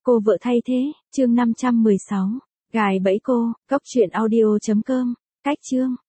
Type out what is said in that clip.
Cô vợ thay thế, chương 516. Gài bẫy cô, cốc truyện audio.com. Cách chương.